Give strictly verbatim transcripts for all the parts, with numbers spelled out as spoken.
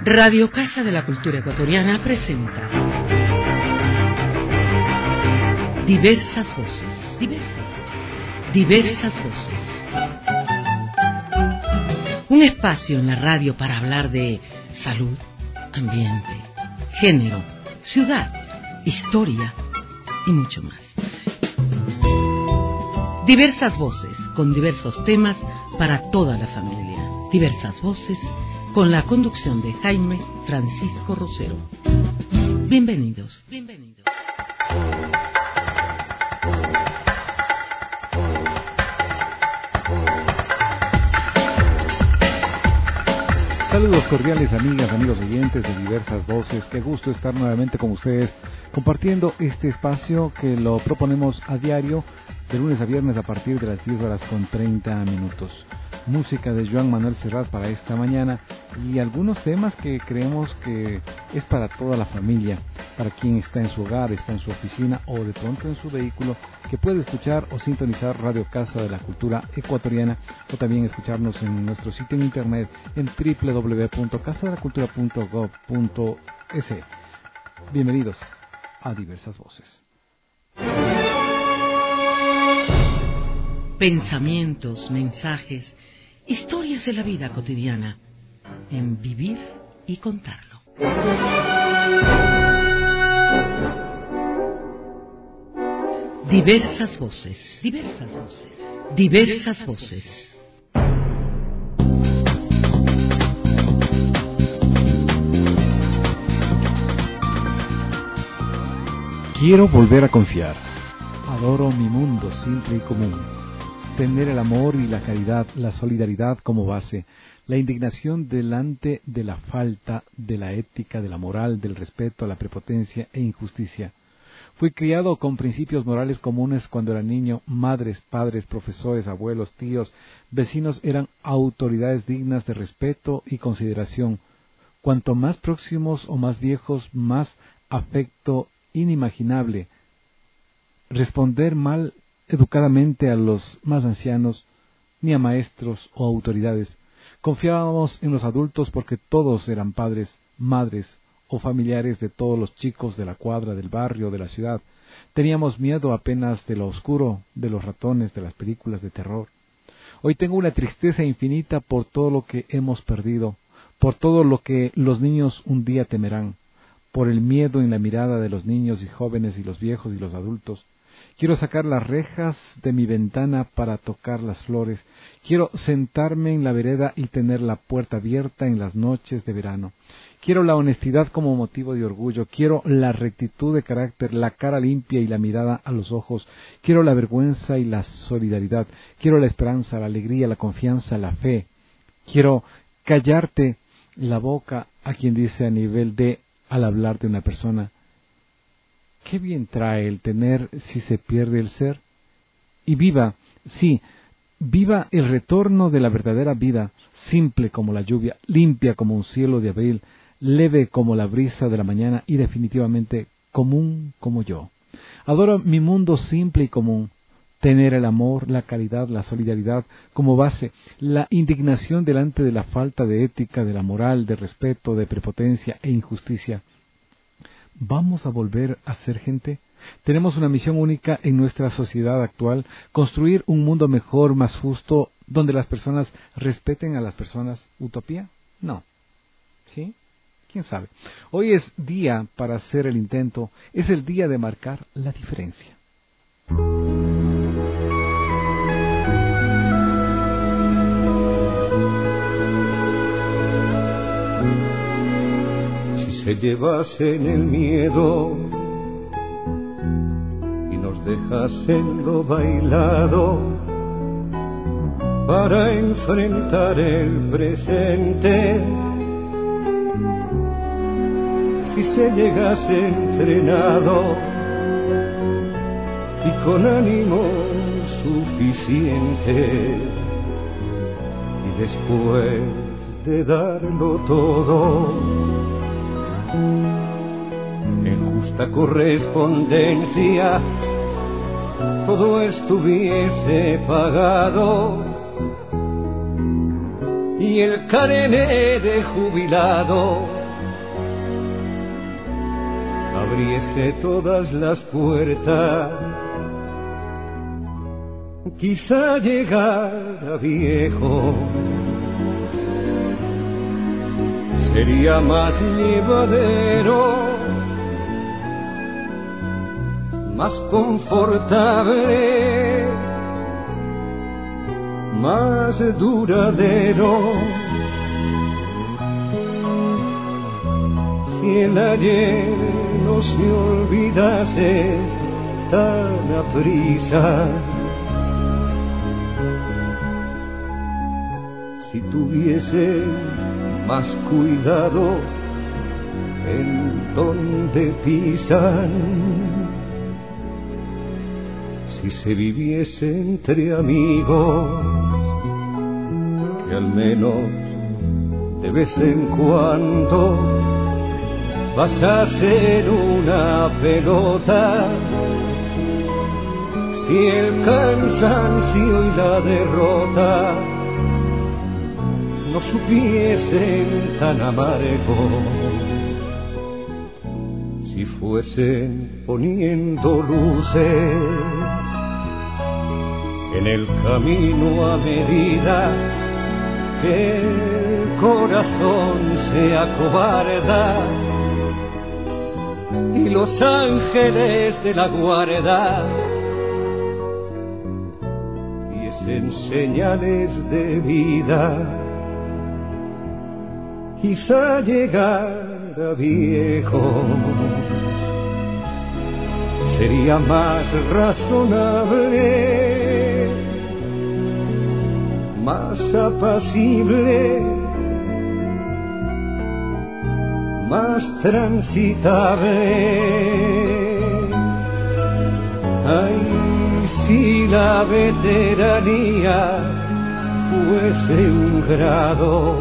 Radio Casa de la Cultura Ecuatoriana presenta Diversas Voces. Diversas, diversas voces. Un espacio en la radio para hablar de salud, ambiente, género, ciudad, historia y mucho más. Diversas voces con diversos temas para toda la familia. Diversas voces con la conducción de Jaime Francisco Rosero. Bienvenidos. Bienvenidos. Saludos cordiales, amigas, amigos oyentes de Diversas Voces. Qué gusto estar nuevamente con ustedes compartiendo este espacio que lo proponemos a diario de lunes a viernes a partir de las diez horas con treinta minutos. Música de Joan Manuel Serrat para esta mañana y algunos temas que creemos que es para toda la familia, para quien está en su hogar, está en su oficina o de pronto en su vehículo, que puede escuchar o sintonizar Radio Casa de la Cultura Ecuatoriana o también escucharnos en nuestro sitio en internet en doble u doble u doble u punto casa de la cultura punto gob punto es. Bienvenidos a Diversas Voces. Pensamientos, mensajes, historias de la vida cotidiana en Vivir y Contarlo. Diversas voces, diversas voces, diversas voces. Quiero volver a confiar. Adoro mi mundo simple y común. Tener el amor y la caridad, la solidaridad como base, la indignación delante de la falta, de la ética, de la moral, del respeto a la prepotencia e injusticia. Fui criado con principios morales comunes cuando era niño. Madres, padres, profesores, abuelos, tíos, vecinos eran autoridades dignas de respeto y consideración. Cuanto más próximos o más viejos, más afecto inimaginable. Responder mal educadamente a los más ancianos, ni a maestros o autoridades. Confiábamos en los adultos porque todos eran padres, madres o familiares de todos los chicos de la cuadra, del barrio, de la ciudad. Teníamos miedo apenas de lo oscuro, de los ratones, de las películas de terror. Hoy tengo una tristeza infinita por todo lo que hemos perdido, por todo lo que los niños un día temerán, por el miedo en la mirada de los niños y jóvenes y los viejos y los adultos. Quiero sacar las rejas de mi ventana para tocar las flores. Quiero sentarme en la vereda y tener la puerta abierta en las noches de verano. Quiero la honestidad como motivo de orgullo. Quiero la rectitud de carácter, la cara limpia y la mirada a los ojos. Quiero la vergüenza y la solidaridad. Quiero la esperanza, la alegría, la confianza, la fe. Quiero callarte la boca a quien dice a nivel de, al hablar de una persona: ¿qué bien trae el tener si se pierde el ser? Y viva, sí, viva el retorno de la verdadera vida, simple como la lluvia, limpia como un cielo de abril, leve como la brisa de la mañana y definitivamente común como yo. Adoro mi mundo simple y común. Tener el amor, la caridad, la solidaridad como base, la indignación delante de la falta de ética, de la moral, de respeto, de prepotencia e injusticia. ¿Vamos a volver a ser gente? Tenemos una misión única en nuestra sociedad actual: construir un mundo mejor, más justo, donde las personas respeten a las personas. ¿Utopía? No. ¿Sí? ¿Quién sabe? Hoy es día para hacer el intento, es el día de marcar la diferencia. Se llevasen el miedo y nos dejasen lo bailado para enfrentar el presente. Si se llegase entrenado y con ánimo suficiente, y después de darlo todo en justa correspondencia, todo estuviese pagado y el carné de jubilado abriese todas las puertas, quizá llegara viejo, sería más llevadero, más confortable, más duradero. Si el ayer no se olvidase tan aprisa, si tuviese más cuidado en donde pisan, si se viviese entre amigos, que al menos de vez en cuando pasasen una pelota, si el cansancio y la derrota no supiesen tan amargo, si fuesen poniendo luces en el camino a medida que el corazón se acobarda y los ángeles de la guarda diesen señales de vida, quizá llegara viejo, sería más razonable, más apacible, más transitable. Ay, si la veteranía fuese un grado,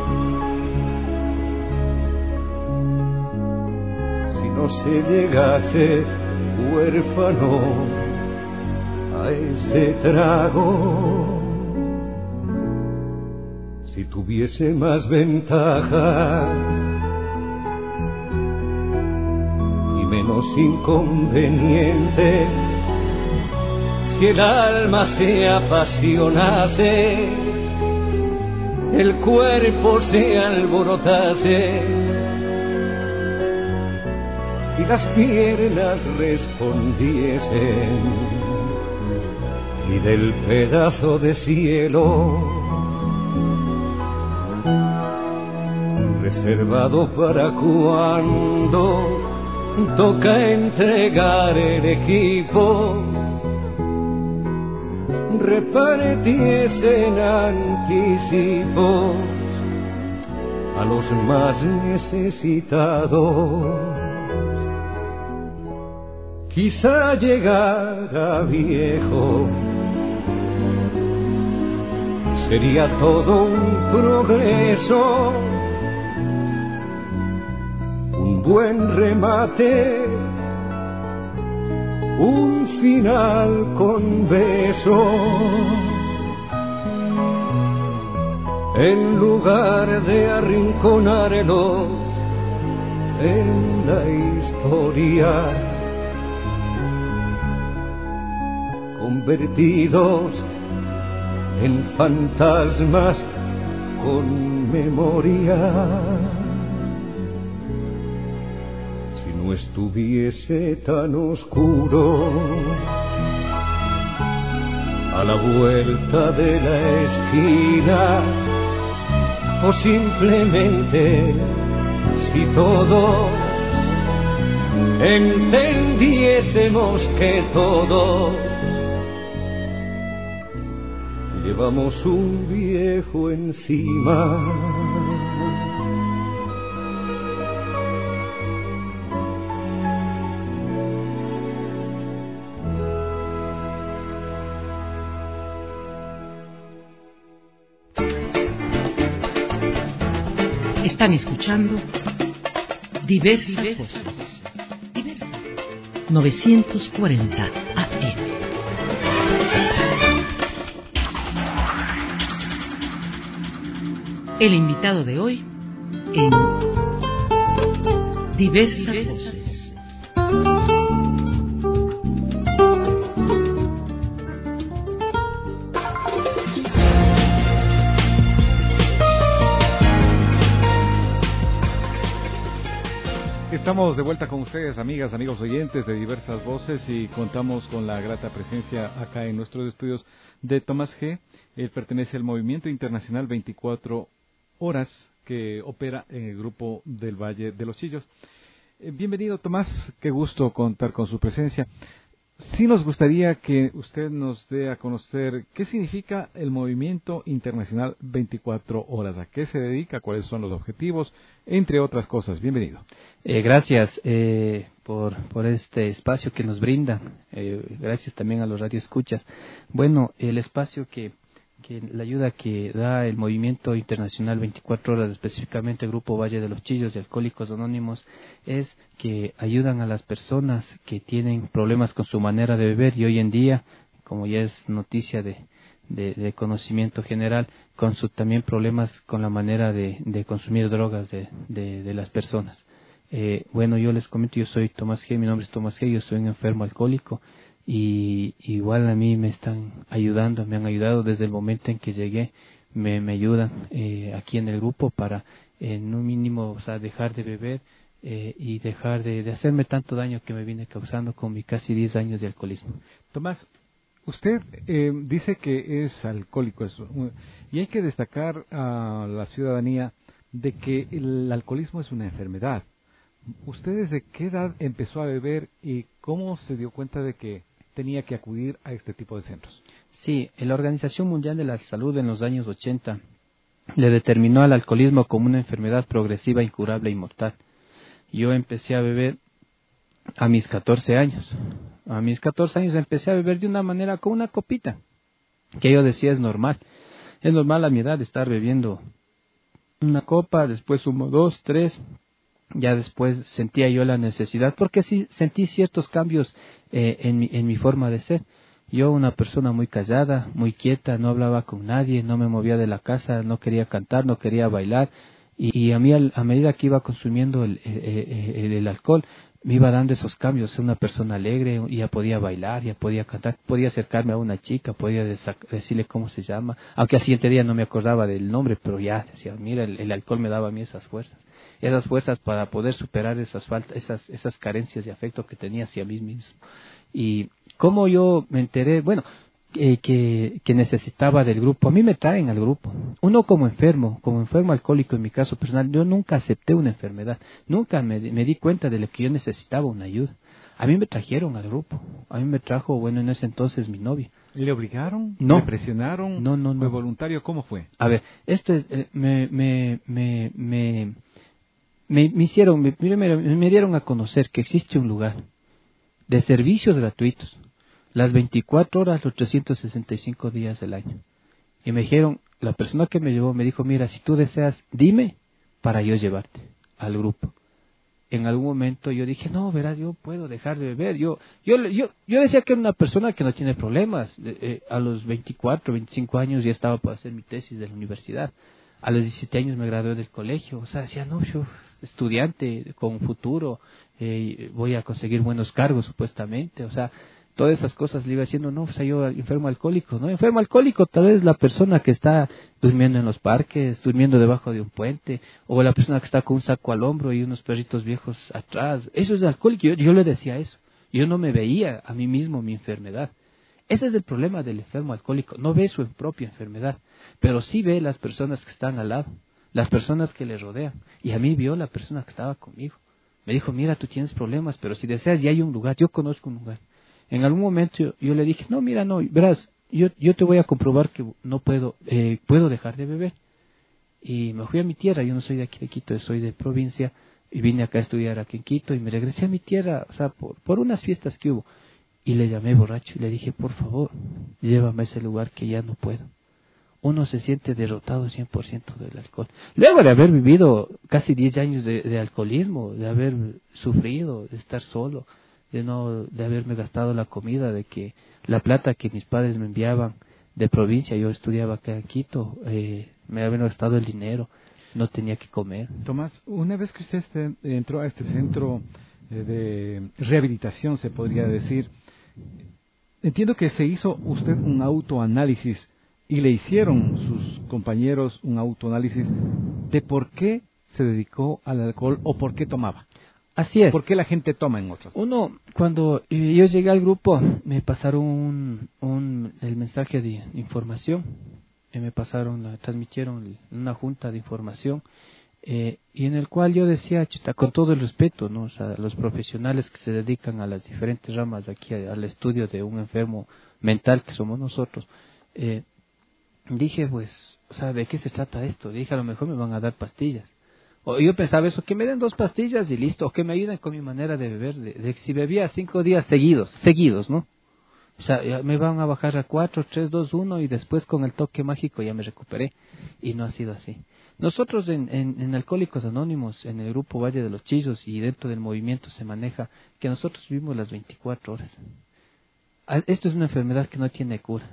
si no se llegase huérfano a ese trago, si tuviese más ventaja y menos inconvenientes, si el alma se apasionase, el cuerpo se alborotase y las piernas respondiesen, y del pedazo de cielo reservado para cuando toca entregar el equipo, repartiesen anticipos a los más necesitados, quizá llegara viejo, sería todo un progreso, un buen remate, un final con beso, en lugar de arrinconarlos en la historia, convertidos en fantasmas con memoria. Si no estuviese tan oscuro a la vuelta de la esquina, o simplemente si todos entendiésemos que todos llevamos un viejo encima. Están escuchando Diversas Voces, novecientos cuarenta A M. El invitado de hoy en Diversas Voces. Estamos de vuelta con ustedes, amigas, amigos oyentes de Diversas Voces, y contamos con la grata presencia acá en nuestros estudios de Tomás G. Él pertenece al Movimiento Internacional veinticuatro Horas, que opera en el grupo del Valle de los Chillos. Eh, bienvenido, Tomás, qué gusto contar con su presencia. Sí nos gustaría que usted nos dé a conocer qué significa el Movimiento Internacional veinticuatro Horas, a qué se dedica, cuáles son los objetivos, entre otras cosas. Bienvenido. Eh, gracias eh, por, por este espacio que nos brindan. Eh, gracias también a los radioescuchas. Bueno, el espacio que, que la ayuda que da el Movimiento Internacional veinticuatro Horas, específicamente el Grupo Valle de los Chillos y Alcohólicos Anónimos, es que ayudan a las personas que tienen problemas con su manera de beber, y hoy en día, como ya es noticia de, de, de conocimiento general, con su también problemas con la manera de, de consumir drogas de, de, de las personas. Eh, bueno, yo les comento, yo soy Tomás G, mi nombre es Tomás G, yo soy un enfermo alcohólico, y igual a mí me están ayudando, me han ayudado desde el momento en que llegué, me, me ayudan eh, aquí en el grupo para en un mínimo, o sea, dejar de beber eh, y dejar de, de hacerme tanto daño que me viene causando con mis casi diez años de alcoholismo. Tomás, usted eh, dice que es alcohólico, eso, y hay que destacar a la ciudadanía de que el alcoholismo es una enfermedad. ¿Usted desde qué edad empezó a beber y cómo se dio cuenta de que tenía que acudir a este tipo de centros? Sí, la Organización Mundial de la Salud en los años ochenta le determinó al alcoholismo como una enfermedad progresiva, incurable y mortal. Yo empecé a beber a mis catorce años. A mis catorce años empecé a beber de una manera, con una copita, que yo decía es normal. Es normal a mi edad estar bebiendo una copa, después uno, dos, tres. Ya después sentía yo la necesidad, porque sí sentí ciertos cambios eh, en, mi, en mi forma de ser. Yo, una persona muy callada, muy quieta, no hablaba con nadie, no me movía de la casa, no quería cantar, no quería bailar. Y, y a mí, al, a medida que iba consumiendo el, el, el, el alcohol, me iba dando esos cambios. Ser una persona alegre, ya podía bailar, ya podía cantar, podía acercarme a una chica, podía decirle cómo se llama. Aunque al siguiente día no me acordaba del nombre, pero ya decía, mira, el, el alcohol me daba a mí esas fuerzas. Esas fuerzas para poder superar esas faltas, esas, esas carencias de afecto que tenía hacia mí mismo. Y cómo yo me enteré, bueno, eh, que, que necesitaba del grupo. A mí me traen al grupo. Uno como enfermo, como enfermo alcohólico en mi caso personal, yo nunca acepté una enfermedad. Nunca me, me di cuenta de lo que yo necesitaba una ayuda. A mí me trajeron al grupo. A mí me trajo, bueno, en ese entonces mi novia. ¿Le obligaron? No. ¿Le presionaron? No, no, no. ¿Fue voluntario? ¿Cómo fue? A ver, esto es, eh, me, me, me, me Me, me hicieron, me, me, me dieron a conocer que existe un lugar de servicios gratuitos, las veinticuatro horas, los trescientos sesenta y cinco días del año. Y me dijeron, la persona que me llevó me dijo, mira, si tú deseas, dime para yo llevarte al grupo. En algún momento yo dije, no, verás, yo puedo dejar de beber. Yo yo yo, yo decía que era una persona que no tiene problemas. Eh, eh, a los veinticuatro, veinticinco años ya estaba para hacer mi tesis de la universidad. A los diecisiete años me gradué del colegio. O sea, decía, no, yo estudiante con futuro, eh, voy a conseguir buenos cargos supuestamente. O sea, todas esas cosas le iba diciendo, no, o sea, yo enfermo alcohólico, ¿no? Enfermo alcohólico tal vez la persona que está durmiendo en los parques, durmiendo debajo de un puente, o la persona que está con un saco al hombro y unos perritos viejos atrás. Eso es alcohólico. Yo, yo le decía eso. Yo no me veía a mí mismo mi enfermedad. Ese es el problema del enfermo alcohólico. No ve su propia enfermedad, pero sí ve las personas que están al lado, las personas que le rodean. Y a mí vio la persona que estaba conmigo. Me dijo, mira, tú tienes problemas, pero si deseas, ya hay un lugar. Yo conozco un lugar. En algún momento yo, yo le dije, no, mira, no, verás, yo, yo te voy a comprobar que no puedo, eh, puedo dejar de beber. Y me fui a mi tierra. Yo no soy de aquí de Quito, soy de provincia, y vine acá a estudiar aquí en Quito, y me regresé a mi tierra, o sea, por, por unas fiestas que hubo. Y le llamé borracho y le dije, por favor, llévame a ese lugar que ya no puedo. Uno se siente derrotado cien por ciento del alcohol. Luego de haber vivido casi diez años de, de alcoholismo, de haber sufrido, de estar solo, de no de haberme gastado la comida, de que la plata que mis padres me enviaban de provincia, yo estudiaba acá en Quito, eh, me habían gastado el dinero, no tenía que comer. Tomás, una vez que usted este, entró a este centro eh, de rehabilitación, se podría decir, entiendo que se hizo usted un autoanálisis y le hicieron sus compañeros un autoanálisis de por qué se dedicó al alcohol o por qué tomaba. Así es. ¿Por qué la gente toma en otras? Uno, cuando yo llegué al grupo, me pasaron un, un, el mensaje de información, eh, me pasaron, la, transmitieron una junta de información, eh, y en el cual yo decía, chuta, con todo el respeto, ¿no? O sea, los profesionales que se dedican a las diferentes ramas de aquí, al estudio de un enfermo mental que somos nosotros, eh, dije, pues, o sea, ¿de qué se trata esto? Dije, a lo mejor me van a dar pastillas. O yo pensaba eso, que me den dos pastillas y listo, o que me ayuden con mi manera de beber, de, de que si bebía cinco días seguidos, seguidos, ¿no? O sea, ya me van a bajar a cuatro, tres, dos, uno y después con el toque mágico ya me recuperé. Y no ha sido así. Nosotros en, en, en Alcohólicos Anónimos, en el grupo Valle de los Chillos y dentro del movimiento se maneja que nosotros vivimos las veinticuatro horas. Esto es una enfermedad que no tiene cura.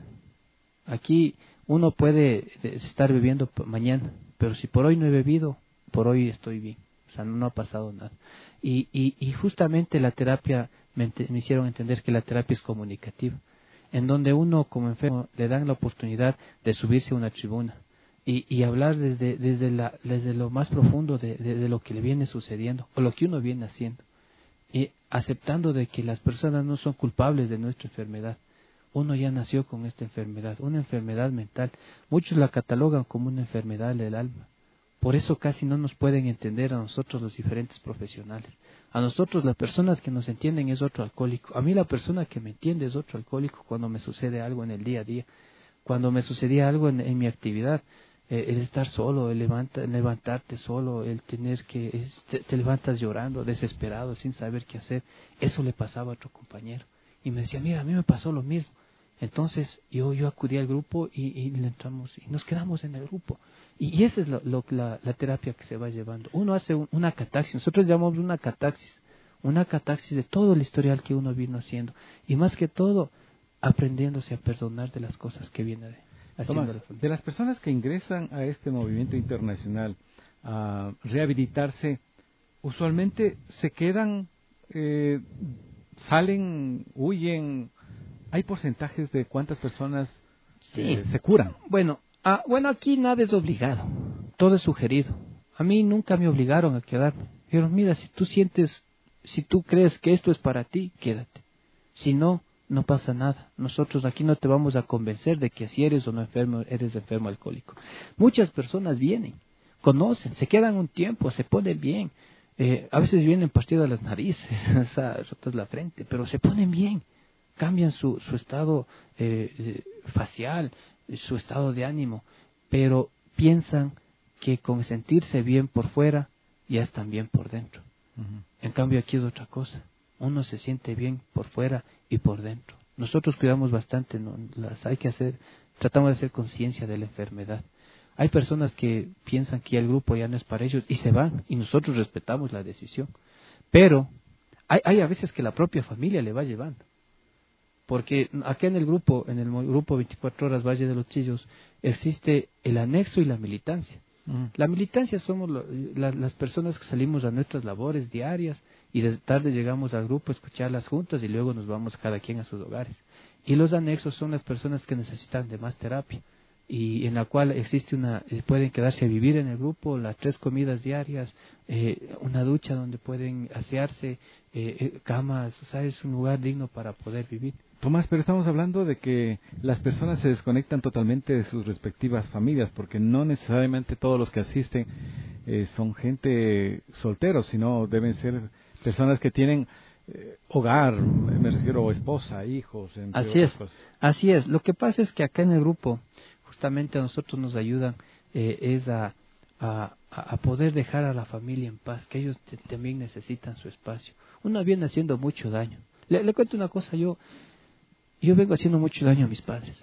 Aquí uno puede estar bebiendo mañana, pero si por hoy no he bebido, por hoy estoy bien, o sea, no ha pasado nada. Y, y, y justamente la terapia, me, me hicieron entender que la terapia es comunicativa, en donde uno como enfermo le dan la oportunidad de subirse a una tribuna y, y hablar desde, desde, la, desde lo más profundo de, de, de lo que le viene sucediendo o lo que uno viene haciendo, y aceptando de que las personas no son culpables de nuestra enfermedad. Uno ya nació con esta enfermedad, una enfermedad mental. Muchos la catalogan como una enfermedad del alma. Por eso casi no nos pueden entender a nosotros los diferentes profesionales. A nosotros las personas que nos entienden es otro alcohólico. A mí la persona que me entiende es otro alcohólico cuando me sucede algo en el día a día. Cuando me sucedía algo en, en mi actividad, eh, el estar solo, el levanta, levantarte solo, el tener que, es, te, te levantas llorando, desesperado, sin saber qué hacer. Eso le pasaba a otro compañero. Y me decía, mira, a mí me pasó lo mismo. Entonces yo yo acudí al grupo y, y le entramos y nos quedamos en el grupo. Y, y esa es lo, lo, la, la terapia que se va llevando. Uno hace un, una catarsis, nosotros llamamos una catarsis, una catarsis de todo el historial que uno vino haciendo. Y más que todo, aprendiéndose a perdonar de las cosas que viene haciendo. Tomás, de las personas que ingresan a este movimiento internacional a rehabilitarse, usualmente se quedan, eh, salen, huyen. ¿Hay porcentajes de cuántas personas sí. eh, se curan? Bueno, ah, bueno, aquí nada es obligado, todo es sugerido. A mí nunca me obligaron a quedarme. Dijeron, mira, si tú sientes, si tú crees que esto es para ti, quédate. Si no, no pasa nada. Nosotros aquí no te vamos a convencer de que si eres o no enfermo, eres enfermo alcohólico. Muchas personas vienen, conocen, se quedan un tiempo, se ponen bien. Eh, a veces vienen partidas las narices, o sea, rotas la frente, pero se ponen bien. Cambian su, su estado eh, eh, facial, su estado de ánimo, pero piensan que con sentirse bien por fuera ya están bien por dentro. Uh-huh. En cambio aquí es otra cosa, uno se siente bien por fuera y por dentro. Nosotros cuidamos bastante, ¿no? Las hay que hacer, tratamos de hacer conciencia de la enfermedad. Hay personas que piensan que el grupo ya no es para ellos y se van, y nosotros respetamos la decisión, pero hay, hay a veces que la propia familia le va llevando. Porque acá en el grupo, en el grupo veinticuatro horas Valle de los Chillos, existe el anexo y la militancia. Uh-huh. La militancia somos lo, la, las personas que salimos a nuestras labores diarias y de tarde llegamos al grupo a escuchar las juntas y luego nos vamos cada quien a sus hogares. Y los anexos son las personas que necesitan de más terapia y en la cual existe una, pueden quedarse a vivir en el grupo, las tres comidas diarias, eh, una ducha donde pueden asearse, eh, camas, o sea, es un lugar digno para poder vivir. Tomás, pero estamos hablando de que las personas se desconectan totalmente de sus respectivas familias, porque no necesariamente todos los que asisten eh, son gente solteros, sino deben ser personas que tienen eh, hogar, me refiero esposa, hijos, entre así es, cosas. Así es. Lo que pasa es que acá en el grupo, justamente a nosotros nos ayudan eh, es a, a, a poder dejar a la familia en paz, que ellos te, también necesitan su espacio. Uno viene haciendo mucho daño. Le, le cuento una cosa, yo Yo vengo haciendo mucho daño a mis padres.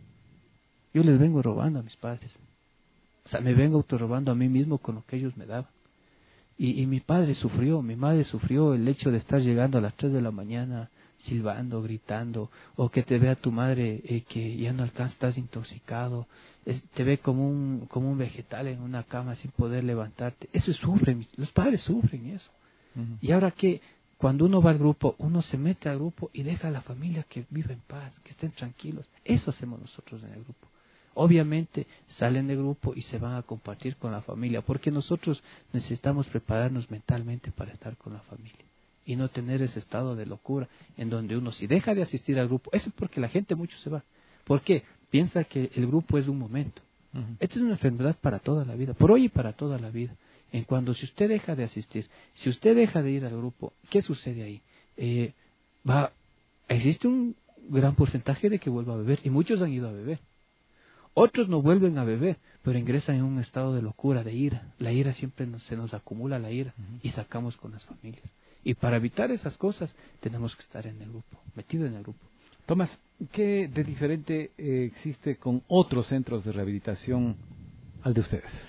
Yo les vengo robando a mis padres. O sea, me vengo autorrobando a mí mismo con lo que ellos me daban. Y, y mi padre sufrió, mi madre sufrió el hecho de estar llegando a las tres de la mañana, silbando, gritando, o que te vea tu madre eh, que ya no alcanza, estás intoxicado, es, te ve como un, como un vegetal en una cama sin poder levantarte. Eso sufren, los padres sufren eso. Uh-huh. Y ahora que cuando uno va al grupo, uno se mete al grupo y deja a la familia que viva en paz, que estén tranquilos. Eso hacemos nosotros en el grupo. Obviamente salen del grupo y se van a compartir con la familia, porque nosotros necesitamos prepararnos mentalmente para estar con la familia y no tener ese estado de locura en donde uno si deja de asistir al grupo, eso es porque la gente mucho se va. ¿Por qué? Piensa que el grupo es un momento. Uh-huh. Esta es una enfermedad para toda la vida, por hoy y para toda la vida. En cuando si usted deja de asistir, si usted deja de ir al grupo, ¿qué sucede ahí? Eh, va, existe un gran porcentaje de que vuelva a beber, y muchos han ido a beber. Otros no vuelven a beber, pero ingresan en un estado de locura, de ira. La ira siempre nos, se nos acumula la ira, uh-huh. y sacamos con las familias. Y para evitar esas cosas, tenemos que estar en el grupo, metido en el grupo. Tomás, ¿qué de diferente eh, existe con otros centros de rehabilitación al de ustedes?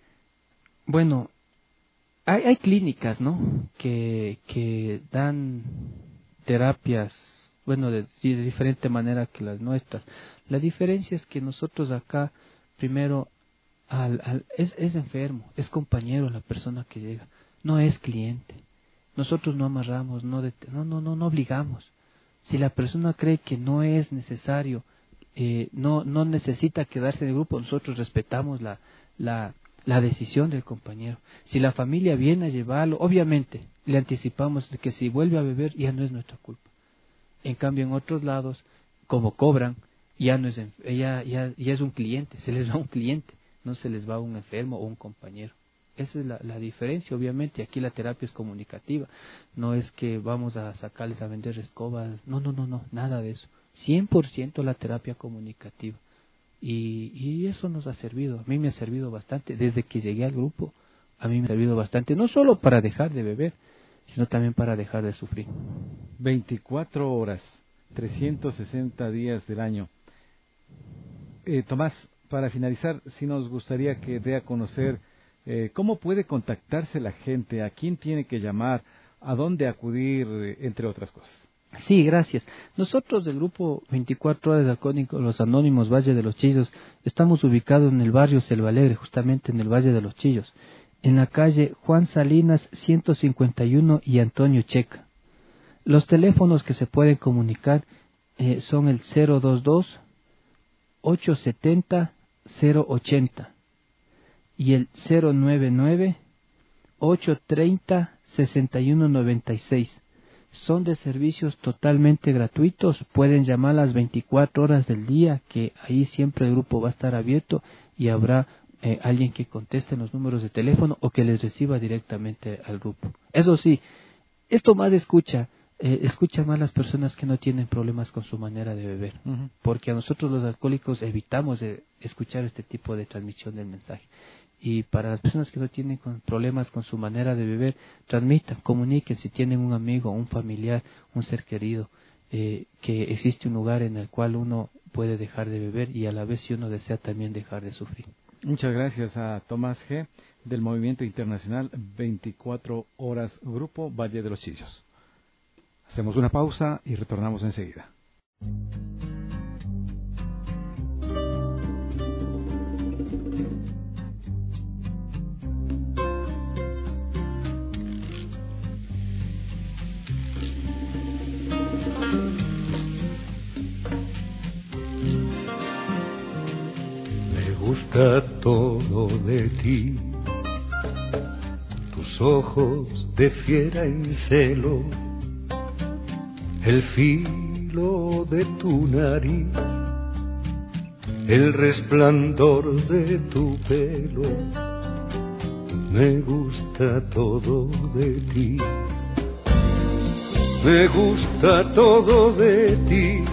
Bueno, hay, hay clínicas, ¿no? Que, que dan terapias, bueno, de, de diferente manera que las nuestras. La diferencia es que nosotros acá, primero, al, al, es, es enfermo, es compañero la persona que llega, no es cliente. Nosotros no amarramos, no, det- no, no, no, no obligamos. Si la persona cree que no es necesario, eh, no, no necesita quedarse en el grupo, nosotros respetamos la, la, la decisión del compañero. Si la familia viene a llevarlo, obviamente le anticipamos de que si vuelve a beber ya no es nuestra culpa. En cambio, en otros lados, como cobran, ya no es ya, ya, ya es un cliente, se les va un cliente, no se les va un enfermo o un compañero. Esa es la, la diferencia, obviamente. Aquí la terapia es comunicativa, no es que vamos a sacarles a vender escobas, no, no, no, no, nada de eso. cien por ciento la terapia comunicativa. Y, y eso nos ha servido, a mí me ha servido bastante, desde que llegué al grupo, a mí me ha servido bastante, no solo para dejar de beber, sino también para dejar de sufrir. veinticuatro horas, trescientos sesenta días del año. Eh, Tomás, para finalizar, sí nos gustaría que dé a conocer eh, cómo puede contactarse la gente, a quién tiene que llamar, a dónde acudir, eh, entre otras cosas. Sí, gracias. Nosotros del grupo veinticuatro horas de Alcohólicos Los Anónimos Valle de los Chillos estamos ubicados en el barrio Selva Alegre, justamente en el Valle de los Chillos, en la calle Juan Salinas ciento cincuenta y uno y Antonio Checa. Los teléfonos que se pueden comunicar eh, son el cero dos dos, ocho siete cero, cero ocho cero y el cero nueve nueve, ocho tres cero, seis uno nueve seis. Son de servicios totalmente gratuitos, pueden llamar las veinticuatro horas del día, que ahí siempre el grupo va a estar abierto y habrá eh, alguien que conteste los números de teléfono o que les reciba directamente al grupo. Eso sí, esto más escucha, eh, escucha más las personas que no tienen problemas con su manera de beber, uh-huh. porque a nosotros los alcohólicos evitamos eh, escuchar este tipo de transmisión del mensaje. Y para las personas que no tienen con problemas con su manera de beber, transmitan, comuniquen si tienen un amigo, un familiar, un ser querido, eh, que existe un lugar en el cual uno puede dejar de beber y a la vez si uno desea también dejar de sufrir. Muchas gracias a Tomás G. del Movimiento Internacional veinticuatro Horas Grupo Valle de los Chillos. Hacemos una pausa y retornamos enseguida. Me gusta todo de ti, tus ojos de fiera en celo, el filo de tu nariz, el resplandor de tu pelo. Me gusta todo de ti, me gusta todo de ti.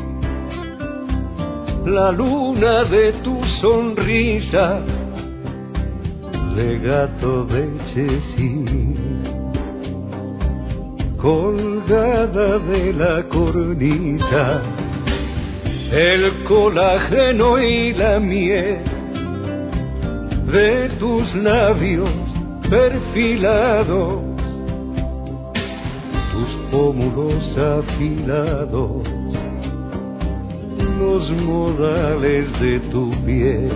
La luna de tu sonrisa, legato de Chessy, colgada de la cornisa, el colágeno y la miel de tus labios perfilados, tus pómulos afilados, los modales de tu piel.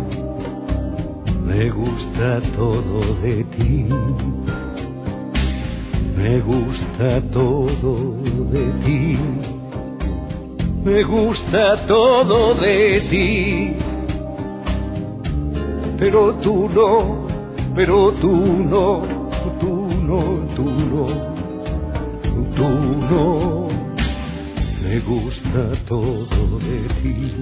Me gusta todo de ti, me gusta todo de ti, me gusta todo de ti. Pero tú no, pero tú no, tú no, tú no, tú no. Me gusta todo de ti.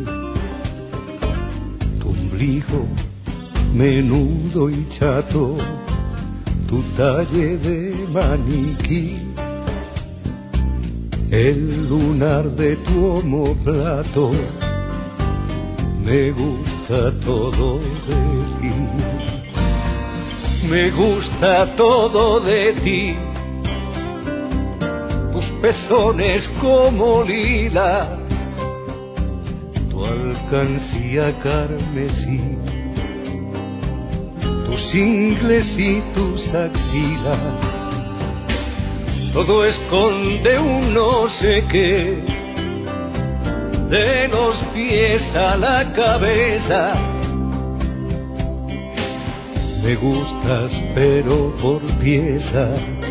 Tu ombligo menudo y chato, tu talle de maniquí, el lunar de tu omoplato. Me gusta todo de ti, me gusta todo de ti. Tus pezones como lila, tu alcancía carmesí, tus ingles y tus axilas, todo esconde un no sé qué, de los pies a la cabeza. Me gustas pero por pieza,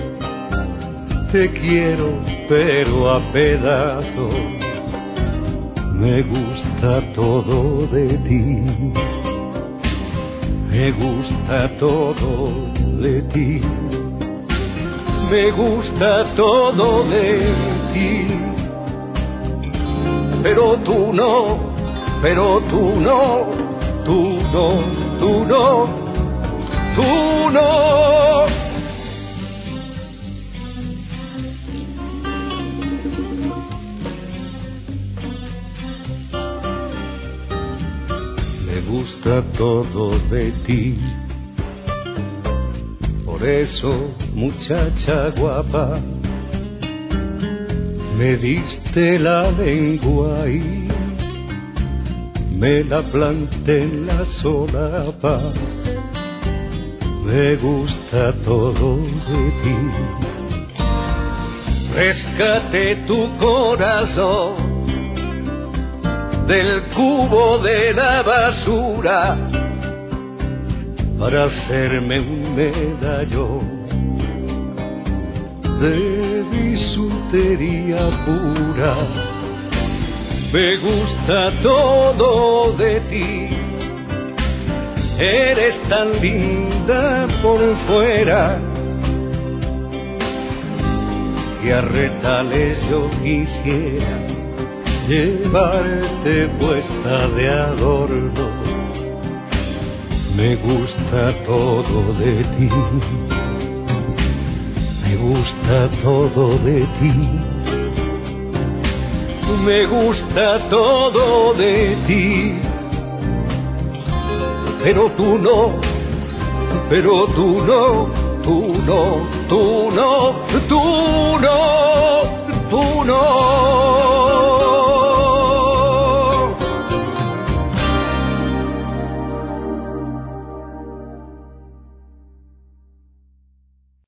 te quiero pero a pedazos. Me gusta todo de ti, me gusta todo de ti, me gusta todo de ti. Pero tú no, pero tú no, tú no, tú no, tú no. Me gusta todo de ti. Por eso, muchacha guapa, me diste la lengua y me la planté en la solapa. Me gusta todo de ti. Rescate tu corazón del cubo de la basura para hacerme un medallón de bisutería pura. Me gusta todo de ti, eres tan linda por fuera que a retales yo quisiera llevarte puesta de adorno. Me gusta todo de ti, me gusta todo de ti, me gusta todo de ti. Pero tú no, pero tú no, tú no, tú no, tú no, tú no.